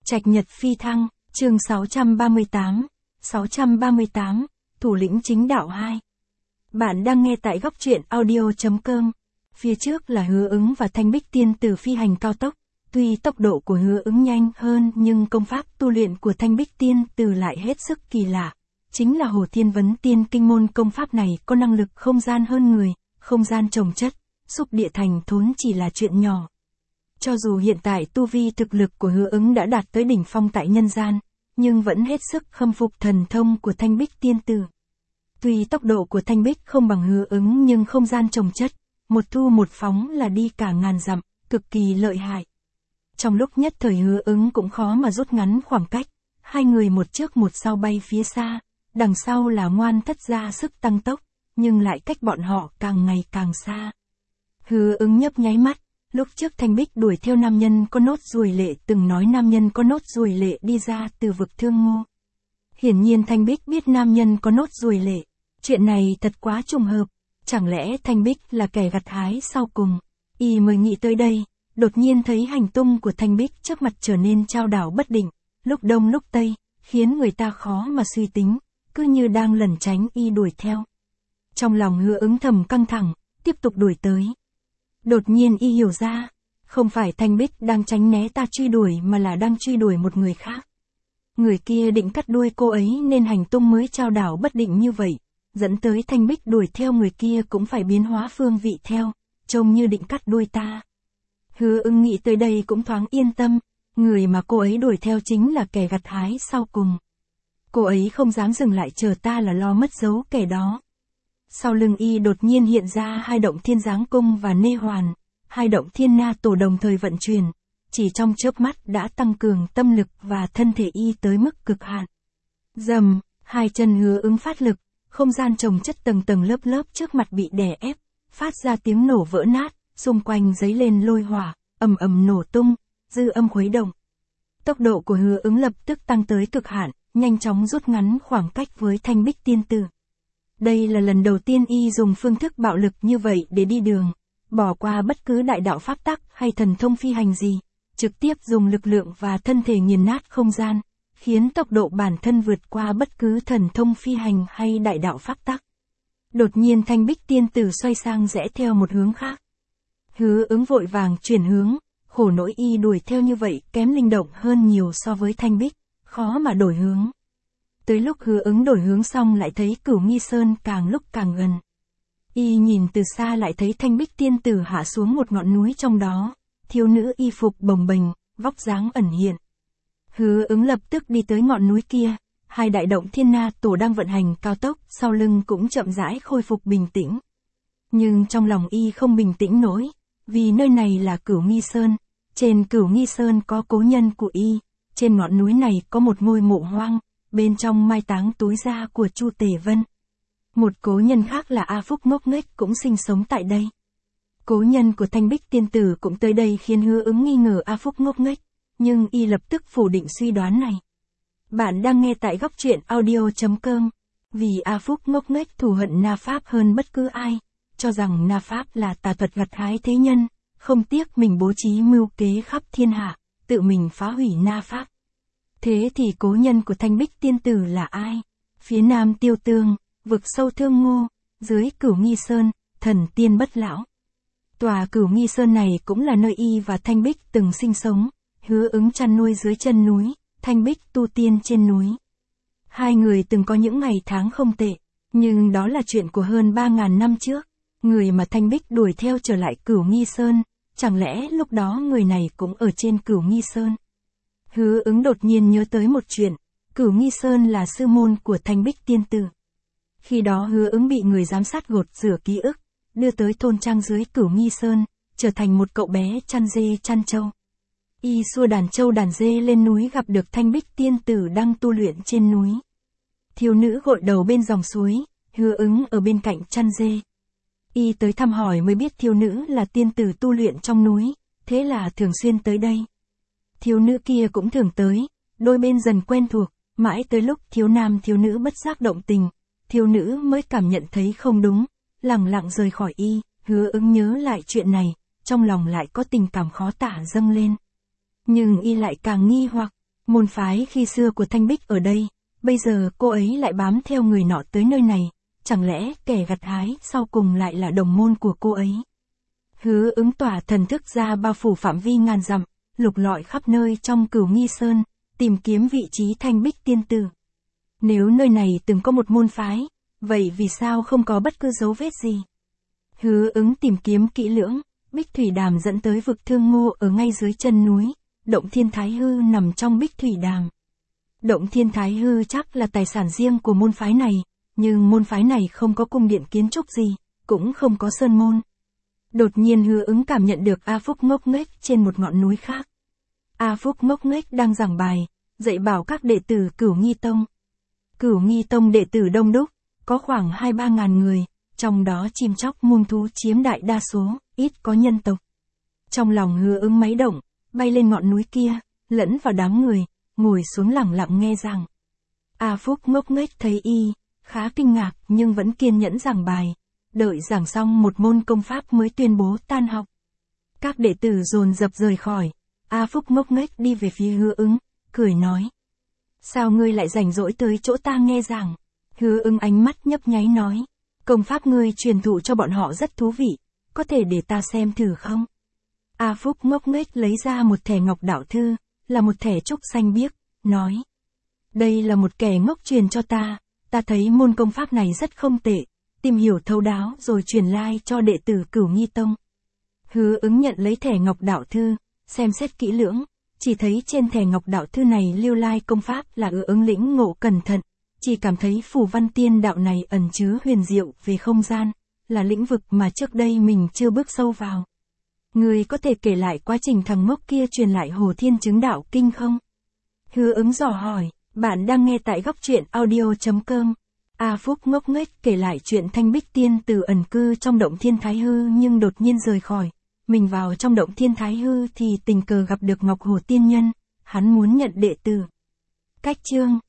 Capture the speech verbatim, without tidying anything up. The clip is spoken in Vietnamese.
Trạch Nhật phi thăng, chương sáu trăm ba mươi tám, sáu trăm ba mươi tám, thủ lĩnh chính đạo hai. Bạn đang nghe tại góc truyện audio chấm com. Phía trước là Hứa Ứng và Thanh Bích tiên tử phi hành cao tốc. Tuy tốc độ của Hứa Ứng nhanh hơn nhưng công pháp tu luyện của Thanh Bích tiên tử lại hết sức kỳ lạ. Chính là Hồ Thiên Vấn Tiên Kinh môn công pháp này có năng lực không gian hơn người, không gian chồng chất, xúc địa thành thốn chỉ là chuyện nhỏ. Cho dù hiện tại tu vi thực lực của Hứa Ứng đã đạt tới đỉnh phong tại nhân gian, nhưng vẫn hết sức khâm phục thần thông của Thanh Bích tiên tử. Tuy tốc độ của Thanh Bích không bằng Hứa Ứng nhưng không gian chồng chất, một thu một phóng là đi cả ngàn dặm, cực kỳ lợi hại. Trong lúc nhất thời Hứa Ứng cũng khó mà rút ngắn khoảng cách, hai người một trước một sau bay phía xa, đằng sau là Ngoan Thất ra sức tăng tốc, nhưng lại cách bọn họ càng ngày càng xa. Hứa Ứng nhấp nháy mắt. Lúc trước Thanh Bích đuổi theo nam nhân có nốt ruồi lệ từng nói nam nhân có nốt ruồi lệ đi ra từ vực Thương Ngô. Hiển nhiên Thanh Bích biết nam nhân có nốt ruồi lệ. Chuyện này thật quá trùng hợp. Chẳng lẽ Thanh Bích là kẻ gặt hái sau cùng? Y mới nghĩ tới đây, đột nhiên thấy hành tung của Thanh Bích trước mặt trở nên chao đảo bất định, lúc đông lúc tây, khiến người ta khó mà suy tính, cứ như đang lẩn tránh y đuổi theo. Trong lòng Hứa Ứng thầm căng thẳng, tiếp tục đuổi tới. Đột nhiên y hiểu ra, không phải Thanh Bích đang tránh né ta truy đuổi mà là đang truy đuổi một người khác. Người kia định cắt đuôi cô ấy nên hành tung mới chao đảo bất định như vậy, dẫn tới Thanh Bích đuổi theo người kia cũng phải biến hóa phương vị theo, trông như định cắt đuôi ta. Hứa Ứng nghĩ tới đây cũng thoáng yên tâm, người mà cô ấy đuổi theo chính là kẻ gặt hái sau cùng. Cô ấy không dám dừng lại chờ ta là lo mất dấu kẻ đó. Sau lưng y đột nhiên hiện ra hai động thiên giáng cung và nê hoàn, hai động thiên na tổ đồng thời vận chuyển, chỉ trong chớp mắt đã tăng cường tâm lực và thân thể y tới mức cực hạn. Dầm, hai chân Hứa Ứng phát lực, không gian chồng chất tầng tầng lớp lớp trước mặt bị đè ép, phát ra tiếng nổ vỡ nát, xung quanh giấy lên lôi hỏa, ầm ầm nổ tung, dư âm khuấy động. Tốc độ của Hứa Ứng lập tức tăng tới cực hạn, nhanh chóng rút ngắn khoảng cách với Thanh Bích tiên tử. Đây là lần đầu tiên y dùng phương thức bạo lực như vậy để đi đường, bỏ qua bất cứ đại đạo pháp tắc hay thần thông phi hành gì, trực tiếp dùng lực lượng và thân thể nghiền nát không gian, khiến tốc độ bản thân vượt qua bất cứ thần thông phi hành hay đại đạo pháp tắc. Đột nhiên Thanh Bích tiên tử xoay sang rẽ theo một hướng khác. Hứa Ứng vội vàng chuyển hướng, khổ nỗi y đuổi theo như vậy kém linh động hơn nhiều so với Thanh Bích, khó mà đổi hướng. Tới lúc Hứa Ứng đổi hướng xong lại thấy Cửu Nghi Sơn càng lúc càng gần. Y nhìn từ xa lại thấy Thanh Bích tiên tử hạ xuống một ngọn núi trong đó, thiếu nữ y phục bồng bềnh, vóc dáng ẩn hiện. Hứa Ứng lập tức đi tới ngọn núi kia, hai đại động thiên na tổ đang vận hành cao tốc, sau lưng cũng chậm rãi khôi phục bình tĩnh. Nhưng trong lòng y không bình tĩnh nổi, vì nơi này là Cửu Nghi Sơn, trên Cửu Nghi Sơn có cố nhân của y, trên ngọn núi này có một ngôi mộ hoang. Bên trong mai táng túi da của Chu Tề Vân. Một cố nhân khác là A Phúc ngốc nghếch cũng sinh sống tại đây. Cố nhân của Thanh Bích tiên tử cũng tới đây khiến Hứa Ứng nghi ngờ A Phúc ngốc nghếch, nhưng y lập tức phủ định suy đoán này. Bạn đang nghe tại góc truyện audio chấm com. Vì A Phúc ngốc nghếch thù hận Na Pháp hơn bất cứ ai, cho rằng Na Pháp là tà thuật gặt hái thế nhân, không tiếc mình bố trí mưu kế khắp thiên hạ, tự mình phá hủy Na Pháp. Thế thì cố nhân của Thanh Bích tiên tử là ai? Phía nam Tiêu Tương, vực sâu Thương Ngô, dưới Cửu Nghi Sơn, thần tiên bất lão. Tòa Cửu Nghi Sơn này cũng là nơi y và Thanh Bích từng sinh sống, Hứa Ứng chăn nuôi dưới chân núi, Thanh Bích tu tiên trên núi. Hai người từng có những ngày tháng không tệ, nhưng đó là chuyện của hơn ba ngàn năm trước. Người mà Thanh Bích đuổi theo trở lại Cửu Nghi Sơn, chẳng lẽ lúc đó người này cũng ở trên Cửu Nghi Sơn? Hứa Ứng đột nhiên nhớ tới một chuyện, Cửu Nghi Sơn là sư môn của Thanh Bích tiên tử. Khi đó Hứa Ứng bị người giám sát gột rửa ký ức, đưa tới thôn trang dưới Cửu Nghi Sơn, trở thành một cậu bé chăn dê chăn trâu. Y xua đàn trâu đàn dê lên núi gặp được Thanh Bích tiên tử đang tu luyện trên núi. Thiếu nữ gội đầu bên dòng suối, Hứa Ứng ở bên cạnh chăn dê. Y tới thăm hỏi mới biết thiếu nữ là tiên tử tu luyện trong núi, thế là thường xuyên tới đây. Thiếu nữ kia cũng thường tới, đôi bên dần quen thuộc, mãi tới lúc thiếu nam thiếu nữ bất giác động tình, thiếu nữ mới cảm nhận thấy không đúng, lẳng lặng rời khỏi y. Hứa Ứng nhớ lại chuyện này, trong lòng lại có tình cảm khó tả dâng lên. Nhưng y lại càng nghi hoặc, Môn phái khi xưa của Thanh Bích ở đây, bây giờ cô ấy lại bám theo người nọ tới nơi này, chẳng lẽ kẻ gặt hái sau cùng lại là đồng môn của cô ấy? Hứa Ứng tỏa thần thức ra bao phủ phạm vi ngàn dặm, lục lọi khắp nơi trong Cửu Nghi Sơn, tìm kiếm vị trí Thanh Bích tiên tử. Nếu nơi này từng có một môn phái, vậy vì sao không có bất cứ dấu vết gì? Hứa Ứng tìm kiếm kỹ lưỡng, Bích Thủy Đàm dẫn tới vực Thương Ngô ở ngay dưới chân núi, động Thiên Thái Hư nằm trong Bích Thủy Đàm. Động Thiên Thái Hư chắc là tài sản riêng của môn phái này, nhưng môn phái này không có cung điện kiến trúc gì, cũng không có sơn môn. Đột nhiên Hứa Ứng cảm nhận được A Phúc ngốc nghếch trên một ngọn núi khác. A Phúc ngốc nghếch đang giảng bài, dạy bảo các đệ tử Cửu Nghi Tông. Cửu Nghi Tông đệ tử đông đúc, có khoảng hai ba ngàn người, trong đó chim chóc muông thú chiếm đại đa số, ít có nhân tộc. Trong lòng Hứa Ứng máy động, bay lên ngọn núi kia, lẫn vào đám người, ngồi xuống lẳng lặng nghe giảng. A Phúc ngốc nghếch thấy y, khá kinh ngạc nhưng vẫn kiên nhẫn giảng bài. Đợi giảng xong một môn công pháp mới tuyên bố tan học. Các đệ tử dồn dập rời khỏi. A Phúc ngốc nghếch đi về phía Hứa Ứng, cười nói. Sao ngươi lại rảnh rỗi tới chỗ ta nghe giảng? Hứa Ứng ánh mắt nhấp nháy nói. Công pháp ngươi truyền thụ cho bọn họ rất thú vị, có thể để ta xem thử không? A Phúc ngốc nghếch lấy ra một thẻ ngọc đạo thư, là một thẻ trúc xanh biếc, nói. Đây là một kẻ ngốc truyền cho ta, ta thấy môn công pháp này rất không tệ, tìm hiểu thấu đáo rồi truyền lai like cho đệ tử Cửu Nghi Tông. Hứa Ứng nhận lấy thẻ ngọc đạo thư, xem xét kỹ lưỡng, chỉ thấy trên thẻ ngọc đạo thư này lưu lai like công pháp là Hứa Ứng lĩnh ngộ cẩn thận, chỉ cảm thấy phù văn tiên đạo này ẩn chứa huyền diệu về không gian, là lĩnh vực mà trước đây mình chưa bước sâu vào. Người có thể kể lại quá trình thằng ngốc kia truyền lại Hồ Thiên Chứng Đạo Kinh không? Hứa Ứng dò hỏi, bạn đang nghe tại góc truyện audio chấm com. A Phúc ngốc nghếch kể lại chuyện Thanh Bích tiên tử ẩn cư trong động Thiên Thái Hư nhưng đột nhiên rời khỏi. Mình vào trong động Thiên Thái Hư thì tình cờ gặp được Ngọc Hồ Tiên Nhân, hắn muốn nhận đệ tử. Cách chương